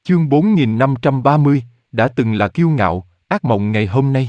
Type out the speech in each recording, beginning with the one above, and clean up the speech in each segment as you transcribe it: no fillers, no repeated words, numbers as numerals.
Chương 4530, đã từng là kiêu ngạo, ác mộng ngày hôm nay.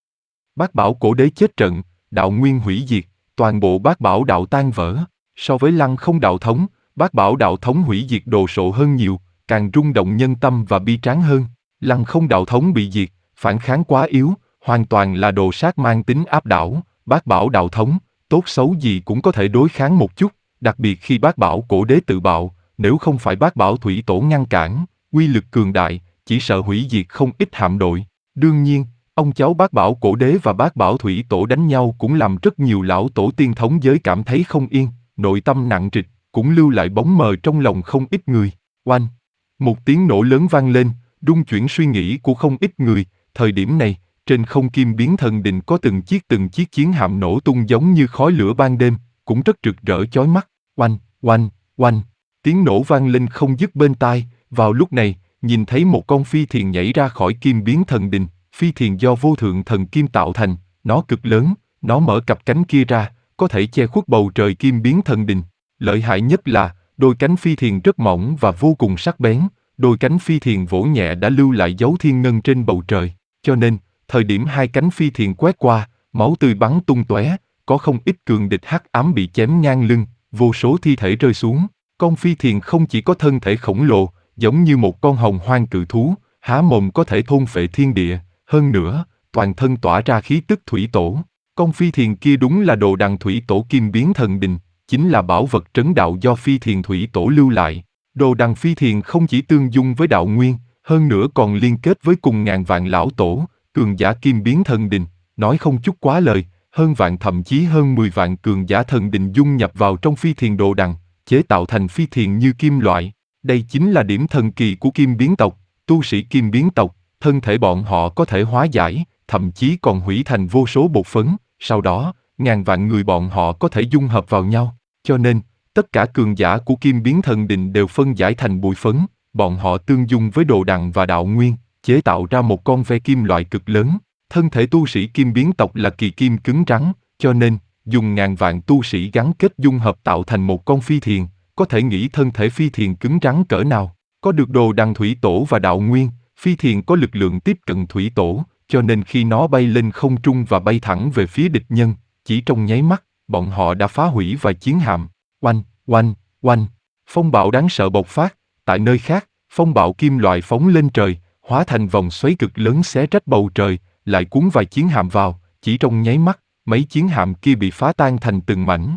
Bát Bảo cổ đế chết trận, đạo nguyên hủy diệt, toàn bộ Bát Bảo đạo tan vỡ. So với Lăng Không đạo thống, Bát Bảo đạo thống hủy diệt đồ sộ hơn nhiều, càng rung động nhân tâm và bi tráng hơn. Lăng Không đạo thống bị diệt, phản kháng quá yếu, hoàn toàn là đồ sát mang tính áp đảo. Bát Bảo đạo thống, tốt xấu gì cũng có thể đối kháng một chút, đặc biệt khi Bát Bảo cổ đế tự bạo, nếu không phải Bát Bảo thủy tổ ngăn cản, uy lực cường đại, chỉ sợ hủy diệt không ít hạm đội. Đương nhiên, ông cháu Bát Bảo cổ đế và Bát Bảo thủy tổ đánh nhau cũng làm rất nhiều lão tổ tiên thống giới cảm thấy không yên, nội tâm nặng trịch, cũng lưu lại bóng mờ trong lòng không ít người. Oanh! Một tiếng nổ lớn vang lên, rung chuyển suy nghĩ của không ít người. Thời điểm này, trên không Kim Biến Thần Đình có từng chiếc chiến hạm nổ tung giống như khói lửa ban đêm, cũng rất rực rỡ chói mắt. Oanh, oanh, oanh! Tiếng nổ vang lên không dứt bên tai. Vào lúc này, nhìn thấy một con phi thuyền nhảy ra khỏi Kim Biến Thần Đình. Phi thuyền do vô thượng thần kim tạo thành, nó cực lớn, nó mở cặp cánh kia ra, có thể che khuất bầu trời Kim Biến Thần Đình. Lợi hại nhất là, đôi cánh phi thuyền rất mỏng và vô cùng sắc bén, đôi cánh phi thuyền vỗ nhẹ đã lưu lại dấu thiên ngân trên bầu trời, cho nên, thời điểm hai cánh phi thuyền quét qua, máu tươi bắn tung tóe, có không ít cường địch hắc ám bị chém ngang lưng, vô số thi thể rơi xuống. Con phi thuyền không chỉ có thân thể khổng lồ, giống như một con hồng hoang cự thú, há mồm có thể thôn phệ thiên địa, hơn nữa, toàn thân tỏa ra khí tức thủy tổ. Con phi thuyền kia đúng là đồ đằng thủy tổ Kim Biến Thần Đình, chính là bảo vật trấn đạo do phi thuyền thủy tổ lưu lại. Đồ đằng phi thuyền không chỉ tương dung với đạo nguyên, hơn nữa còn liên kết với cùng ngàn vạn lão tổ, cường giả Kim Biến Thần Đình, nói không chút quá lời, hơn vạn thậm chí hơn 10 vạn cường giả thần đình dung nhập vào trong phi thuyền đồ đằng, chế tạo thành phi thuyền như kim loại. Đây chính là điểm thần kỳ của Kim Biến tộc, tu sĩ Kim Biến tộc, thân thể bọn họ có thể hóa giải, thậm chí còn hủy thành vô số bột phấn, sau đó, ngàn vạn người bọn họ có thể dung hợp vào nhau, cho nên, tất cả cường giả của Kim Biến Thần Đình đều phân giải thành bụi phấn, bọn họ tương dung với đồ đằng và đạo nguyên, chế tạo ra một con ve kim loại cực lớn. Thân thể tu sĩ Kim Biến tộc là kỳ kim cứng rắn, cho nên, dùng ngàn vạn tu sĩ gắn kết dung hợp tạo thành một con phi thuyền, có thể nghĩ thân thể phi thuyền cứng rắn cỡ nào. Có được đồ đằng thủy tổ và đạo nguyên, phi thuyền có lực lượng tiếp cận thủy tổ, cho nên khi nó bay lên không trung và bay thẳng về phía địch nhân, chỉ trong nháy mắt, bọn họ đã phá hủy vài chiến hạm. Oanh, oanh, oanh! Phong bạo đáng sợ bộc phát. Tại nơi khác, phong bạo kim loại phóng lên trời, hóa thành vòng xoáy cực lớn xé rách bầu trời, lại cuốn vài chiến hạm vào. Chỉ trong nháy mắt, mấy chiến hạm kia bị phá tan thành từng mảnh.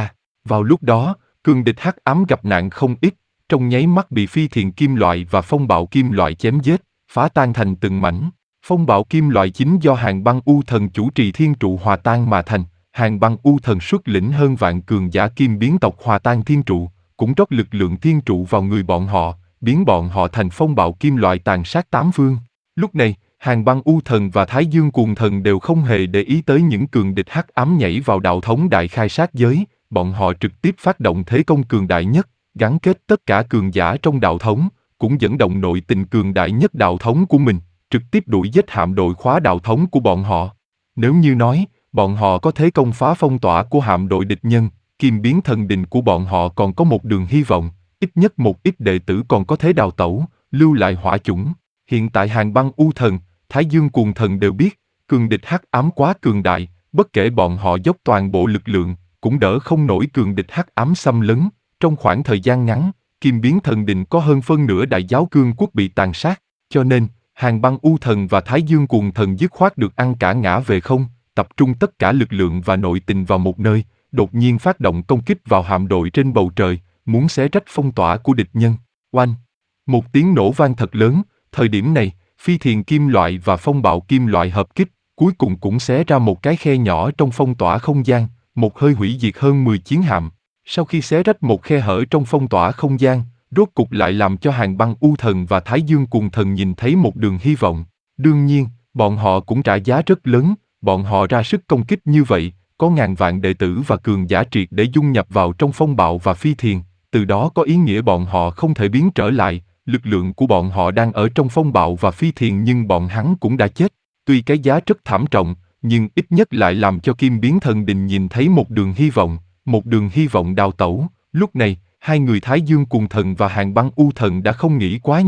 Vào lúc đó, cường địch hắc ám gặp nạn không ít, trong nháy mắt bị phi thuyền kim loại và phong bạo kim loại chém giết, phá tan thành từng mảnh. Phong bạo kim loại chính do Hàn Băng U Thần chủ trì thiên trụ hòa tan mà thành. Hàn Băng U Thần xuất lĩnh hơn vạn cường giả Kim Biến tộc hòa tan thiên trụ, cũng rót lực lượng thiên trụ vào người bọn họ, biến bọn họ thành phong bạo kim loại tàn sát tám phương. Lúc này, Hàn Băng U Thần và Thái Dương Cuồng Thần đều không hề để ý tới những cường địch hắc ám nhảy vào đạo thống đại khai sát giới, bọn họ trực tiếp phát động thế công cường đại nhất, gắn kết tất cả cường giả trong đạo thống, cũng dẫn động nội tình cường đại nhất đạo thống của mình, trực tiếp đuổi giết hạm đội khóa đạo thống của bọn họ. Nếu như nói, bọn họ có thế công phá phong tỏa của hạm đội địch nhân, Kim Biến Thần Đình của bọn họ còn có một đường hy vọng, ít nhất một ít đệ tử còn có thế đào tẩu, lưu lại hỏa chủng. Hiện tại Hàn Băng U Thần, Thái Dương Cuồng Thần đều biết, cường địch hắc ám quá cường đại, bất kể bọn họ dốc toàn bộ lực lượng, cũng đỡ không nổi cường địch hắc ám xâm lấn. Trong khoảng thời gian ngắn, Kim Biến Thần Đình có hơn phân nửa đại giáo cương quốc bị tàn sát, cho nên, Hàn Băng U Thần và Thái Dương Cuồng Thần dứt khoát được ăn cả ngã về không, tập trung tất cả lực lượng và nội tình vào một nơi, đột nhiên phát động công kích vào hạm đội trên bầu trời, muốn xé rách phong tỏa của địch nhân. Oanh! Một tiếng nổ vang thật lớn, thời điểm này, phi thuyền kim loại và phong bạo kim loại hợp kích, cuối cùng cũng xé ra một cái khe nhỏ trong phong tỏa không gian, một hơi hủy diệt hơn 10 chiến hạm. Sau khi xé rách một khe hở trong phong tỏa không gian, rốt cục lại làm cho Hàn Băng U Thần và Thái Dương Cuồng Thần nhìn thấy một đường hy vọng. Đương nhiên, bọn họ cũng trả giá rất lớn, bọn họ ra sức công kích như vậy, có ngàn vạn đệ tử và cường giả triệt để dung nhập vào trong phong bạo và phi thuyền, từ đó có ý nghĩa bọn họ không thể biến trở lại, lực lượng của bọn họ đang ở trong phong bạo và phi thuyền nhưng bọn hắn cũng đã chết. Tuy cái giá rất thảm trọng, nhưng ít nhất lại làm cho Kim Biến Thần Đình nhìn thấy một đường hy vọng đào tẩu. Lúc này, hai người Thái Dương Cuồng Thần và Hàn Băng U Thần đã không nghĩ quá nhiều,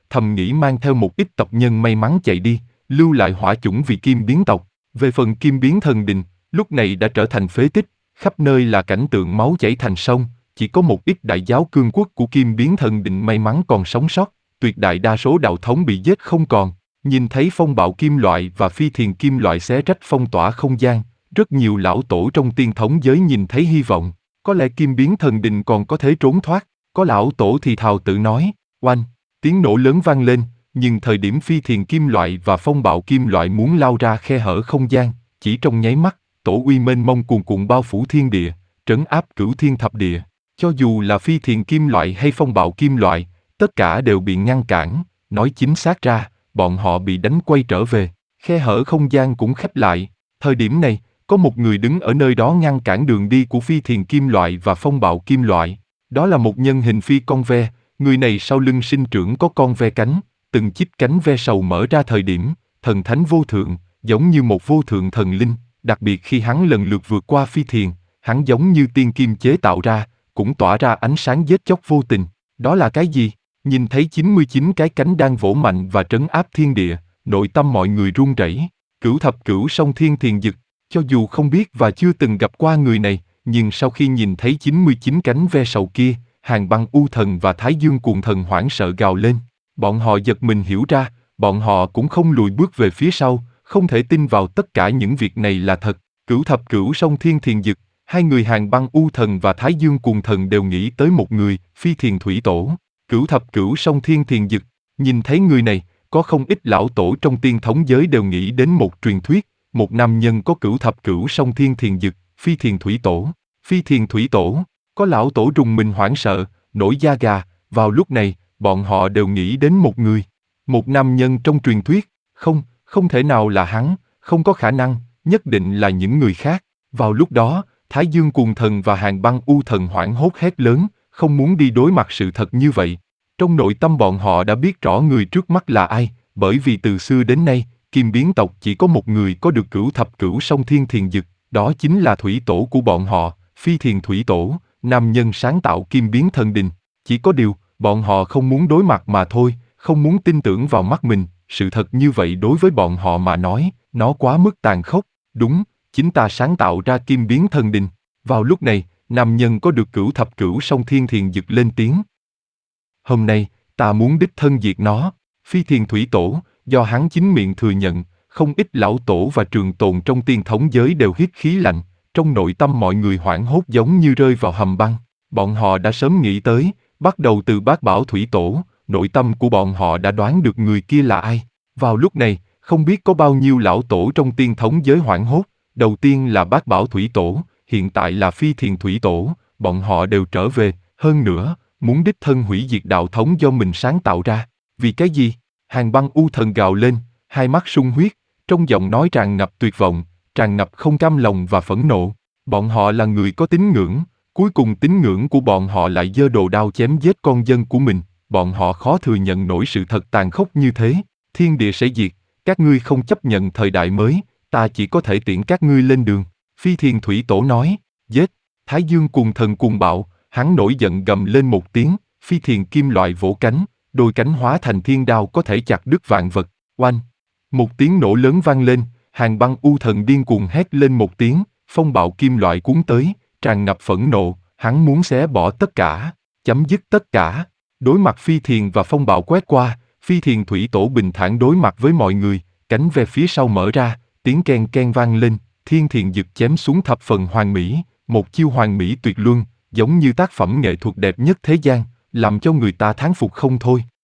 thầm nghĩ mang theo một ít tộc nhân may mắn chạy đi, lưu lại hỏa chủng vì Kim Biến tộc. Về phần Kim Biến thần đình, lúc này đã trở thành phế tích, khắp nơi là cảnh tượng máu chảy thành sông, chỉ có một ít đại giáo cương quốc của Kim Biến thần đình may mắn còn sống sót, tuyệt đại đa số đạo thống bị giết không còn. Nhìn thấy phong bạo kim loại và phi thiền kim loại xé rách phong tỏa không gian, rất nhiều lão tổ trong tiên thống giới nhìn thấy hy vọng, có lẽ Kim Biến thần đình còn có thể trốn thoát. Có lão tổ thì thào tự nói, oanh, tiếng nổ lớn vang lên, nhưng thời điểm phi thiền kim loại và phong bạo kim loại muốn lao ra khe hở không gian, chỉ trong nháy mắt, tổ uy mênh mông cuồn cuộn bao phủ thiên địa, trấn áp cửu thiên thập địa. Cho dù là phi thiền kim loại hay phong bạo kim loại, tất cả đều bị ngăn cản, nói chính xác ra, bọn họ bị đánh quay trở về, khe hở không gian cũng khép lại. Thời điểm này, có một người đứng ở nơi đó ngăn cản đường đi của phi thiền kim loại và phong bạo kim loại. Đó là một nhân hình phi con ve, người này sau lưng sinh trưởng có con ve cánh, từng chiếc cánh ve sầu mở ra thời điểm, thần thánh vô thượng, giống như một vô thượng thần linh, đặc biệt khi hắn lần lượt vượt qua phi thiền, hắn giống như tiên kim chế tạo ra, cũng tỏa ra ánh sáng giết chóc vô tình. Đó là cái gì? Nhìn thấy 99 cái cánh đang vỗ mạnh và trấn áp thiên địa, nội tâm mọi người run rẩy. Cửu thập cửu song thiên thiền dực, cho dù không biết và chưa từng gặp qua người này, nhưng sau khi nhìn thấy 99 cánh ve sầu kia, Hàn Băng U Thần và Thái Dương Cuồng Thần hoảng sợ gào lên. Bọn họ giật mình hiểu ra, bọn họ cũng không lùi bước về phía sau, không thể tin vào tất cả những việc này là thật. Cửu thập cửu song thiên thiền dực, hai người Hàn Băng U Thần và Thái Dương Cuồng Thần đều nghĩ tới một người, Phi Thiền Thủy Tổ. Cửu thập cửu song thiên thiền dực, nhìn thấy người này, có không ít lão tổ trong tiên thống giới đều nghĩ đến một truyền thuyết, một nam nhân có cửu thập cửu song thiên thiền dực, Phi Thiền Thủy Tổ. Phi Thiền Thủy Tổ, có lão tổ rùng mình hoảng sợ, nổi da gà, vào lúc này, bọn họ đều nghĩ đến một người. Một nam nhân trong truyền thuyết, không thể nào là hắn, không có khả năng, nhất định là những người khác. Vào lúc đó, Thái Dương Cuồng Thần và Hàn Băng U Thần hoảng hốt hét lớn, không muốn đi đối mặt sự thật như vậy. Trong nội tâm bọn họ đã biết rõ người trước mắt là ai, bởi vì từ xưa đến nay, Kim Biến tộc chỉ có một người có được cửu thập cửu song thiên thiền dực, đó chính là thủy tổ của bọn họ, Phi Thiền Thủy Tổ, nam nhân sáng tạo Kim Biến thần đình. Chỉ có điều, bọn họ không muốn đối mặt mà thôi, không muốn tin tưởng vào mắt mình, sự thật như vậy đối với bọn họ mà nói, nó quá mức tàn khốc. Đúng, chính ta sáng tạo ra Kim Biến thần đình. Vào lúc này, nam nhân có được cửu thập cửu song thiên thiền dực lên tiếng. Hôm nay, ta muốn đích thân diệt nó. Phi Thiền Thủy Tổ, do hắn chính miệng thừa nhận, không ít lão tổ và trường tồn trong tiên thống giới đều hít khí lạnh, trong nội tâm mọi người hoảng hốt giống như rơi vào hầm băng. Bọn họ đã sớm nghĩ tới, bắt đầu từ Bát Bảo Thủy Tổ, nội tâm của bọn họ đã đoán được người kia là ai. Vào lúc này, không biết có bao nhiêu lão tổ trong tiên thống giới hoảng hốt, đầu tiên là Bát Bảo Thủy Tổ, hiện tại là Phi Thiền Thủy Tổ, bọn họ đều trở về, hơn nữa, muốn đích thân hủy diệt đạo thống do mình sáng tạo ra. Vì cái gì? Hàn Băng U Thần gào lên, hai mắt sung huyết, trong giọng nói tràn ngập tuyệt vọng, tràn ngập không cam lòng và phẫn nộ. Bọn họ là người có tín ngưỡng, cuối cùng tín ngưỡng của bọn họ lại giơ đồ đao chém giết con dân của mình. Bọn họ khó thừa nhận nổi sự thật tàn khốc như thế. Thiên địa sẽ diệt, các ngươi không chấp nhận thời đại mới, ta chỉ có thể tiễn các ngươi lên đường. Phi Thiền Thủy Tổ nói, giết. Thái Dương Cuồng Thần cuồng bạo, hắn nổi giận gầm lên một tiếng, Phi Thiền kim loại vỗ cánh, đôi cánh hóa thành thiên đao có thể chặt đứt vạn vật. Oanh! Một tiếng nổ lớn vang lên, Hàn Băng U Thần điên cuồng hét lên một tiếng, phong bạo kim loại cuốn tới, tràn ngập phẫn nộ, hắn muốn xé bỏ tất cả, chấm dứt tất cả. Đối mặt Phi Thiền và phong bạo quét qua, Phi Thiền Thủy Tổ bình thản đối mặt với mọi người, cánh ve phía sau mở ra, tiếng ken ken vang lên, thiên thiền dực chém xuống thập phần hoàn mỹ, một chiêu hoàn mỹ tuyệt luân, giống như tác phẩm nghệ thuật đẹp nhất thế gian, làm cho người ta thán phục không thôi.